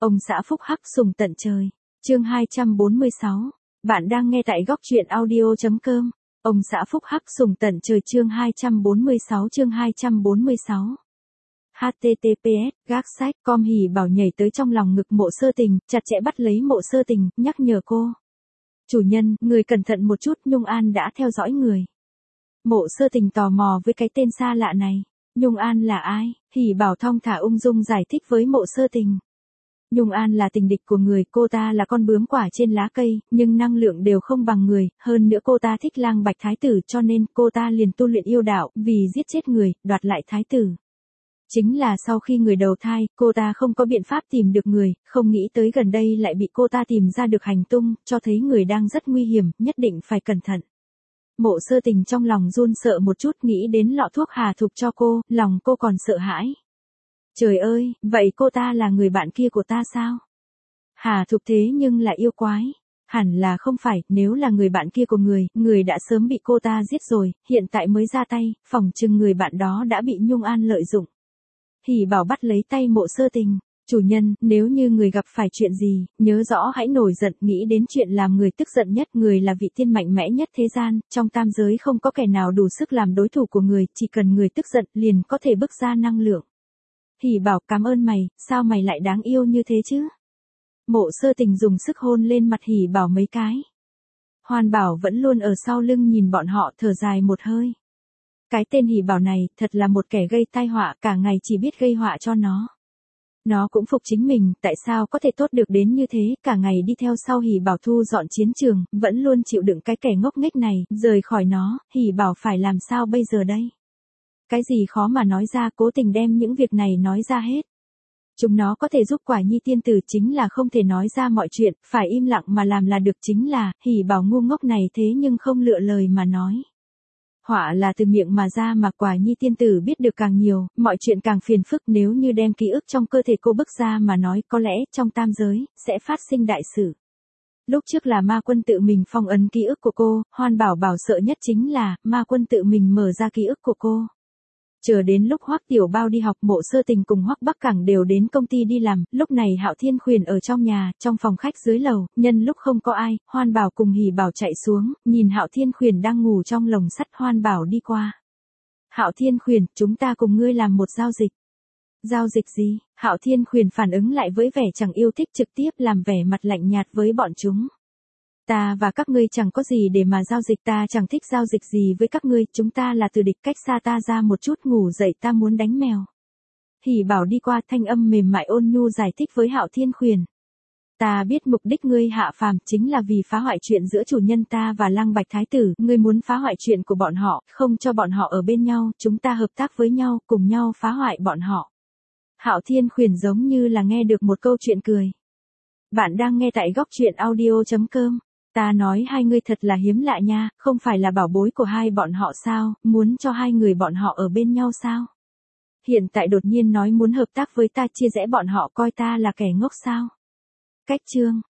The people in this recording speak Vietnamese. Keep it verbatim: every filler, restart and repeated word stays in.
Ông xã phúc hắc sùng tận trời. Chương hai trăm bốn mươi sáu. Bạn đang nghe tại góc truyện audio.com. Ông xã phúc hắc sùng tận trời chương hai trăm bốn mươi sáu chương hai trăm bốn mươi sáu. H T T P S gác sách com hỉ bảo nhảy tới trong lòng ngực Mộ Sơ Tình, chặt chẽ bắt lấy Mộ Sơ Tình, nhắc nhở cô. Chủ nhân, người cẩn thận một chút, Nhung An đã theo dõi người. Mộ Sơ Tình tò mò với cái tên xa lạ này. Nhung An là ai? Hỉ bảo thong thả ung dung giải thích với Mộ Sơ Tình. Nhung An là tình địch của người, cô ta là con bướm quả trên lá cây, nhưng năng lượng đều không bằng người, hơn nữa cô ta thích Lang Bạch Thái tử cho nên cô ta liền tu luyện yêu đạo, vì giết chết người, đoạt lại Thái tử. Chính là sau khi người đầu thai, cô ta không có biện pháp tìm được người, không nghĩ tới gần đây lại bị cô ta tìm ra được hành tung, cho thấy người đang rất nguy hiểm, nhất định phải cẩn thận. Mộ Sơ Tình trong lòng run sợ một chút, nghĩ đến lọ thuốc Hà Thục cho cô, lòng cô còn sợ hãi. Trời ơi, vậy cô ta là người bạn kia của ta sao? Hà Thục thế nhưng là yêu quái. Hẳn là không phải, nếu là người bạn kia của người, người đã sớm bị cô ta giết rồi, hiện tại mới ra tay, phỏng chừng người bạn đó đã bị Nhung An lợi dụng. Hỉ bảo bắt lấy tay Mộ Sơ Tình. Chủ nhân, nếu như người gặp phải chuyện gì, nhớ rõ hãy nổi giận, nghĩ đến chuyện làm người tức giận nhất, người là vị tiên mạnh mẽ nhất thế gian, trong tam giới không có kẻ nào đủ sức làm đối thủ của người, chỉ cần người tức giận liền có thể bức ra năng lượng. Hỉ bảo cảm ơn mày, sao mày lại đáng yêu như thế chứ? Mộ Sơ Tình dùng sức hôn lên mặt Hỉ bảo mấy cái. Hoan Bảo vẫn luôn ở sau lưng nhìn bọn họ, thở dài một hơi. Cái tên Hỉ bảo này thật là một kẻ gây tai họa, cả ngày chỉ biết gây họa cho nó. Nó cũng phục chính mình, tại sao có thể tốt được đến như thế, cả ngày đi theo sau Hỉ bảo thu dọn chiến trường, vẫn luôn chịu đựng cái kẻ ngốc nghếch này, rời khỏi nó, Hỉ bảo phải làm sao bây giờ đây? Cái gì khó mà nói ra, cố tình đem những việc này nói ra hết. Chúng nó có thể giúp Quả Nhi tiên tử, chính là không thể nói ra mọi chuyện, phải im lặng mà làm là được, chính là, Hỉ bảo ngu ngốc này thế nhưng không lựa lời mà nói. Họa là từ miệng mà ra mà Quả Nhi tiên tử biết được càng nhiều, mọi chuyện càng phiền phức, nếu như đem ký ức trong cơ thể cô bức ra mà nói, có lẽ trong tam giới, sẽ phát sinh đại sự. Lúc trước là Ma Quân tự mình phong ấn ký ức của cô, Hoan Bảo bảo sợ nhất chính là, Ma Quân tự mình mở ra ký ức của cô. Chờ đến lúc Hoắc Tiểu Bao đi học, Mộ Sơ Tình cùng Hoắc Bắc Cẳng đều đến công ty đi làm, lúc này Hạo Thiên Khuyển ở trong nhà, trong phòng khách dưới lầu, nhân lúc không có ai, Hoan Bảo cùng Hỉ Bảo chạy xuống, nhìn Hạo Thiên Khuyển đang ngủ trong lồng sắt, Hoan Bảo đi qua. Hạo Thiên Khuyển, chúng ta cùng ngươi làm một giao dịch. Giao dịch gì? Hạo Thiên Khuyển phản ứng lại với vẻ chẳng yêu thích, trực tiếp làm vẻ mặt lạnh nhạt với bọn chúng. Ta và các ngươi chẳng có gì để mà giao dịch, ta chẳng thích giao dịch gì với các ngươi, chúng ta là từ địch, cách xa ta ra một chút, ngủ dậy ta muốn đánh mèo. Hỉ bảo đi qua, thanh âm mềm mại ôn nhu giải thích với Hạo Thiên Khuyển. Ta biết mục đích ngươi hạ phàm chính là vì phá hoại chuyện giữa chủ nhân ta và Lang Bạch Thái tử, ngươi muốn phá hoại chuyện của bọn họ, không cho bọn họ ở bên nhau, chúng ta hợp tác với nhau, cùng nhau phá hoại bọn họ. Hạo Thiên Khuyển giống như là nghe được một câu chuyện cười. Bạn đang nghe tại góc truyện audio.com. Ta nói hai ngươi thật là hiếm lạ nha, không phải là bảo bối của hai bọn họ sao, muốn cho hai người bọn họ ở bên nhau sao? Hiện tại đột nhiên nói muốn hợp tác với ta, chia rẽ bọn họ, coi ta là kẻ ngốc sao? Cách chương.